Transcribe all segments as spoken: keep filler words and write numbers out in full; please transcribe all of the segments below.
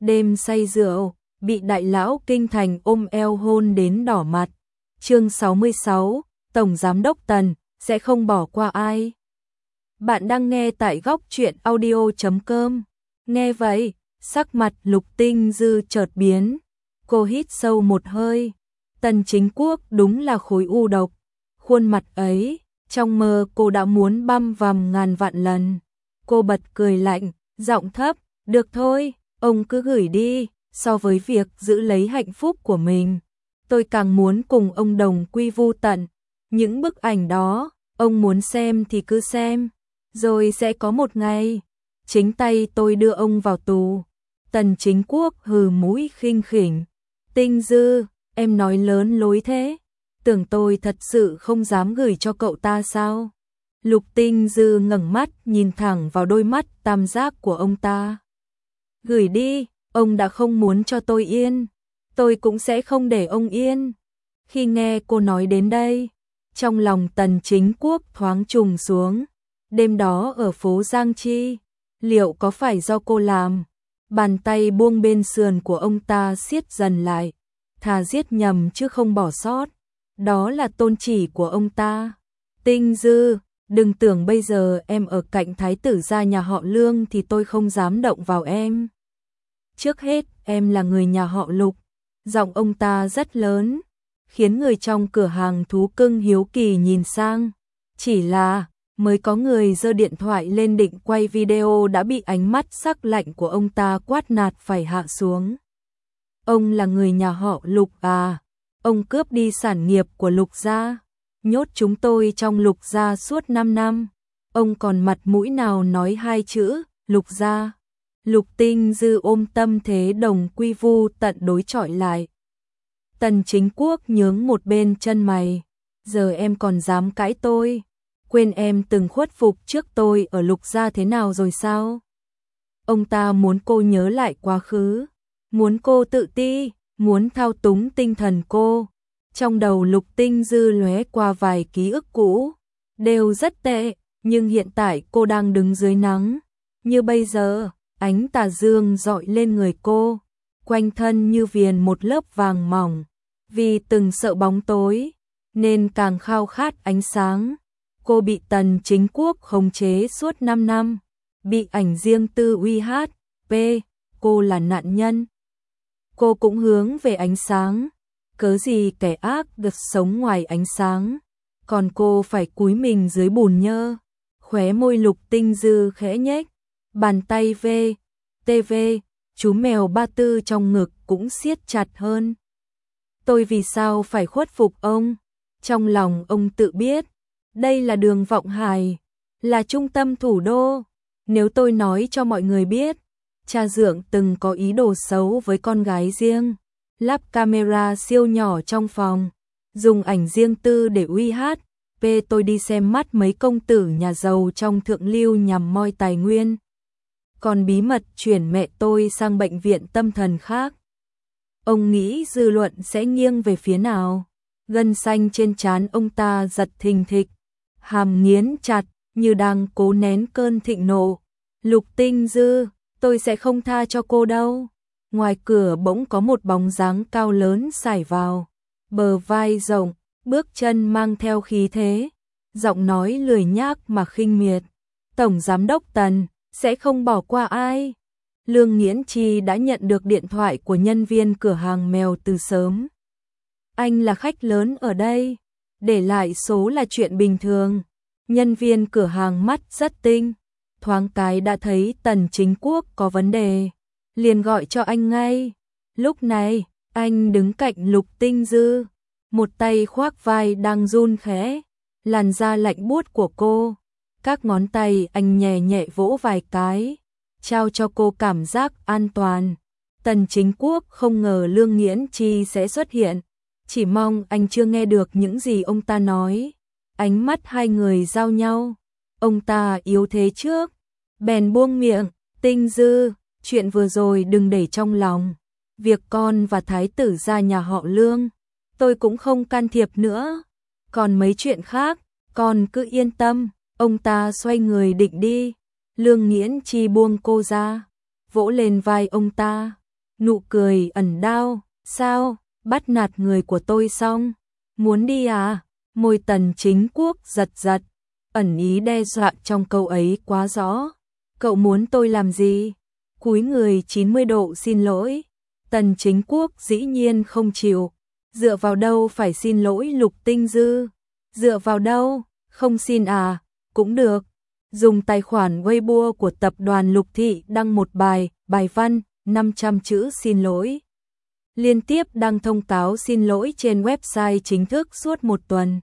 đêm say rượu, bị đại lão kinh thành ôm eo hôn đến đỏ mặt. Chương sáu mươi sáu, Tổng Giám đốc Tần, sẽ không bỏ qua ai. Bạn đang nghe tại góc truyện audio chấm com. Nghe vậy, sắc mặt Lục Tinh Dư chợt biến. Cô hít sâu một hơi. Tần Chính Quốc đúng là khối u độc. Khuôn mặt ấy, trong mơ cô đã muốn băm vằm ngàn vạn lần. Cô bật cười lạnh, giọng thấp, được thôi, ông cứ gửi đi. So với việc giữ lấy hạnh phúc của mình, tôi càng muốn cùng ông đồng quy vu tận. Những bức ảnh đó, ông muốn xem thì cứ xem, rồi sẽ có một ngày, chính tay tôi đưa ông vào tù. Tần Chính Quốc hừ mũi khinh khỉnh. Tinh Dư, em nói lớn lối thế, tưởng tôi thật sự không dám gửi cho cậu ta sao? Lục Tinh Dư ngẩng mắt nhìn thẳng vào đôi mắt tam giác của ông ta. Gửi đi, ông đã không muốn cho tôi yên, tôi cũng sẽ không để ông yên. Khi nghe cô nói đến đây, trong lòng Tần Chính Quốc thoáng trùng xuống. Đêm đó ở phố Giang Chi, liệu có phải do cô làm? Bàn tay buông bên sườn của ông ta siết dần lại, thà giết nhầm chứ không bỏ sót. Đó là tôn chỉ của ông ta. Tinh Dư, đừng tưởng bây giờ em ở cạnh thái tử gia nhà họ Lương thì tôi không dám động vào em. Trước hết, em là người nhà họ Lục. Giọng ông ta rất lớn, khiến người trong cửa hàng thú cưng hiếu kỳ nhìn sang. Chỉ là, mới có người giơ điện thoại lên định quay video đã bị ánh mắt sắc lạnh của ông ta quát nạt phải hạ xuống. Ông là người nhà họ Lục à? Ông cướp đi sản nghiệp của Lục gia, nhốt chúng tôi trong Lục gia suốt năm năm. Ông còn mặt mũi nào nói hai chữ Lục gia? Lục Tinh Dư ôm tâm thế đồng quy vu tận đối chọi lại. Tần Chính Quốc nhướng một bên chân mày. Giờ em còn dám cãi tôi? Quên em từng khuất phục trước tôi ở Lục gia thế nào rồi sao? Ông ta muốn cô nhớ lại quá khứ, muốn cô tự ti, muốn thao túng tinh thần cô. Trong đầu Lục Tinh Dư lóe qua vài ký ức cũ, đều rất tệ, nhưng hiện tại cô đang đứng dưới nắng. Như bây giờ, ánh tà dương rọi lên người cô, quanh thân như viền một lớp vàng mỏng. Vì từng sợ bóng tối, nên càng khao khát ánh sáng. Cô bị Tần Chính Quốc khống chế suốt năm năm, bị ảnh riêng tư uy hiếp, cô là nạn nhân. Cô cũng hướng về ánh sáng, cớ gì kẻ ác được sống ngoài ánh sáng, còn cô phải cúi mình dưới bùn nhơ. Khóe môi Lục Tinh Dư khẽ nhếch, bàn tay V, tê vê, chú mèo ba tư trong ngực cũng siết chặt hơn. Tôi vì sao phải khuất phục ông? Trong lòng ông tự biết, đây là đường Vọng Hải, là trung tâm thủ đô. Nếu tôi nói cho mọi người biết, cha dượng từng có ý đồ xấu với con gái riêng, lắp camera siêu nhỏ trong phòng, dùng ảnh riêng tư để uy hiếp tôi đi xem mắt mấy công tử nhà giàu trong thượng lưu nhằm moi tài nguyên, còn bí mật chuyển mẹ tôi sang bệnh viện tâm thần khác. Ông nghĩ dư luận sẽ nghiêng về phía nào? Gân xanh trên trán ông ta giật thình thịch, hàm nghiến chặt như đang cố nén cơn thịnh nộ. Lục Tinh Dư, tôi sẽ không tha cho cô đâu. Ngoài cửa bỗng có một bóng dáng cao lớn sải vào, bờ vai rộng, bước chân mang theo khí thế, giọng nói lười nhác mà khinh miệt. Tổng Giám đốc Tần, sẽ không bỏ qua ai. Lương Nghiễn Chi đã nhận được điện thoại của nhân viên cửa hàng mèo từ sớm. Anh là khách lớn ở đây, để lại số là chuyện bình thường. Nhân viên cửa hàng mắt rất tinh, thoáng cái đã thấy Tần Chính Quốc có vấn đề, liền gọi cho anh ngay. Lúc này, anh đứng cạnh Lục Tinh Dư, một tay khoác vai đang run khẽ, làn da lạnh buốt của cô. Các ngón tay anh nhẹ nhẹ vỗ vài cái, trao cho cô cảm giác an toàn. Tần Chính Quốc không ngờ Lương Nghiễn Chi sẽ xuất hiện, chỉ mong anh chưa nghe được những gì ông ta nói. Ánh mắt hai người giao nhau, ông ta yếu thế trước, bèn buông miệng. Tinh Dư, chuyện vừa rồi đừng để trong lòng. Việc con và thái tử gia nhà họ Lương, tôi cũng không can thiệp nữa. Còn mấy chuyện khác, con cứ yên tâm. Ông ta xoay người định đi, Lương Nghiễn Chi buông cô ra, vỗ lên vai ông ta. nụ cười ẩn đau, sao, bắt nạt người của tôi xong, muốn đi à? Môi Tần Chính Quốc giật giật, ẩn ý đe dọa trong câu ấy quá rõ. Cậu muốn tôi làm gì? Cúi người chín mươi độ xin lỗi. Tần Chính Quốc dĩ nhiên không chịu. Dựa vào đâu phải xin lỗi Lục Tinh Dư? Dựa vào đâu? Không xin à? Cũng được. Dùng tài khoản Weibo của tập đoàn Lục Thị đăng một bài, bài văn, năm trăm chữ xin lỗi. Liên tiếp đăng thông cáo xin lỗi trên website chính thức suốt một tuần.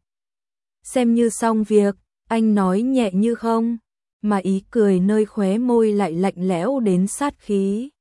Xem như xong việc, anh nói nhẹ như không, mà ý cười nơi khóe môi lại lạnh lẽo đến sát khí.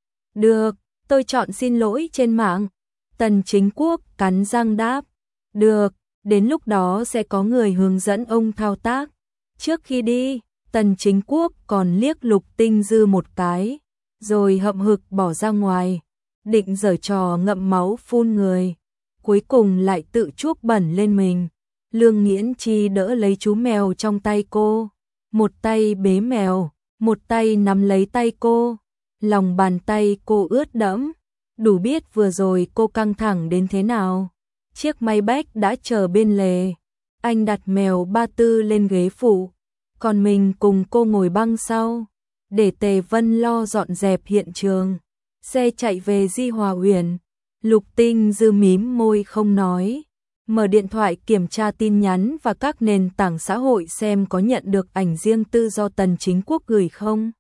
Được, tôi chọn xin lỗi trên mạng. Tần Chính Quốc cắn răng đáp. Được, đến lúc đó sẽ có người hướng dẫn ông thao tác. Trước khi đi, Tần Chính Quốc còn liếc Lục Tinh Dư một cái, rồi hậm hực bỏ ra ngoài, định giở trò ngậm máu phun người, cuối cùng lại tự chuốc bẩn lên mình. Lương Nghiễn Chi đỡ lấy chú mèo trong tay cô, một tay bế mèo, một tay nắm lấy tay cô, lòng bàn tay cô ướt đẫm, đủ biết vừa rồi cô căng thẳng đến thế nào. Chiếc Maybach đã chờ bên lề, anh đặt mèo Ba Tư lên ghế phụ, còn mình cùng cô ngồi băng sau, để Tề Vân lo dọn dẹp hiện trường. Xe chạy về Di Hòa Uyển, Lục Tinh Dư mím môi không nói, mở điện thoại kiểm tra tin nhắn và các nền tảng xã hội xem có nhận được ảnh riêng tư do Tần Chính Quốc gửi không.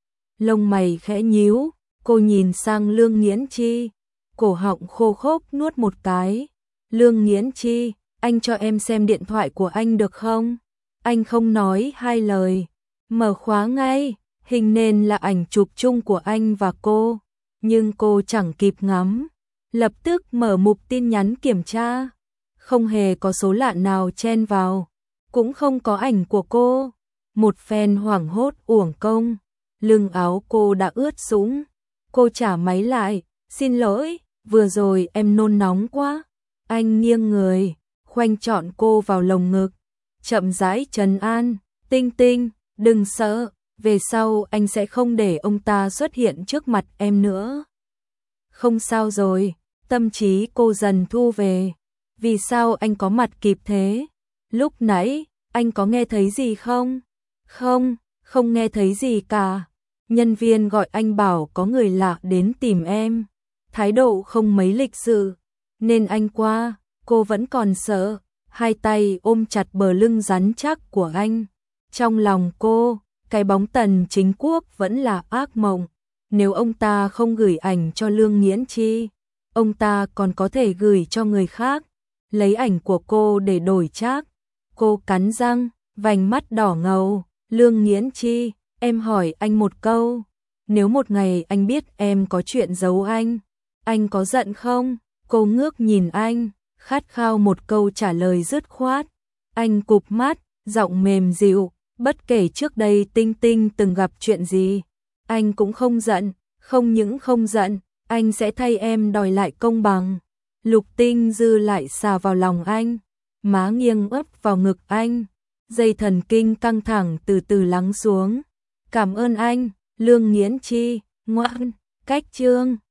Lông mày khẽ nhíu, cô nhìn sang Lương Nghiễn Chi, cổ họng khô khốc nuốt một cái. Lương Nghiễn Chi, anh cho em xem điện thoại của anh được không? Anh không nói hai lời, mở khóa ngay, hình nền là ảnh chụp chung của anh và cô, nhưng cô chẳng kịp ngắm, lập tức mở mục tin nhắn kiểm tra, không hề có số lạ nào chen vào, cũng không có ảnh của cô. Một phen hoảng hốt uổng công, lưng áo cô đã ướt sũng, cô trả máy lại, xin lỗi, vừa rồi em nôn nóng quá. Anh nghiêng người, khoanh trọn cô vào lồng ngực, chậm rãi trấn an, Tinh Tinh, đừng sợ, về sau anh sẽ không để ông ta xuất hiện trước mặt em nữa. Không sao rồi, tâm trí cô dần thu về, vì sao anh có mặt kịp thế? Lúc nãy, anh có nghe thấy gì không? Không, không nghe thấy gì cả. Nhân viên gọi anh bảo có người lạ đến tìm em, thái độ không mấy lịch sự, nên anh qua, cô vẫn còn sợ, hai tay ôm chặt bờ lưng rắn chắc của anh. Trong lòng cô, cái bóng Tần Chính Quốc vẫn là ác mộng, nếu ông ta không gửi ảnh cho Lương Nghiễn Chi, ông ta còn có thể gửi cho người khác, lấy ảnh của cô để đổi trác. Cô cắn răng, vành mắt đỏ ngầu, Lương Nghiễn Chi, em hỏi anh một câu, nếu một ngày anh biết em có chuyện giấu anh, anh có giận không? Cô ngước nhìn anh, khát khao một câu trả lời dứt khoát. Anh cụp mắt, giọng mềm dịu, bất kể trước đây Tinh Tinh từng gặp chuyện gì, anh cũng không giận, không những không giận, anh sẽ thay em đòi lại công bằng. Lục Tinh Dư lại xà vào lòng anh, má nghiêng ấp vào ngực anh, dây thần kinh căng thẳng từ từ lắng xuống. Cảm ơn anh, Lương Nghiễn Chi, ngoan, cách chương.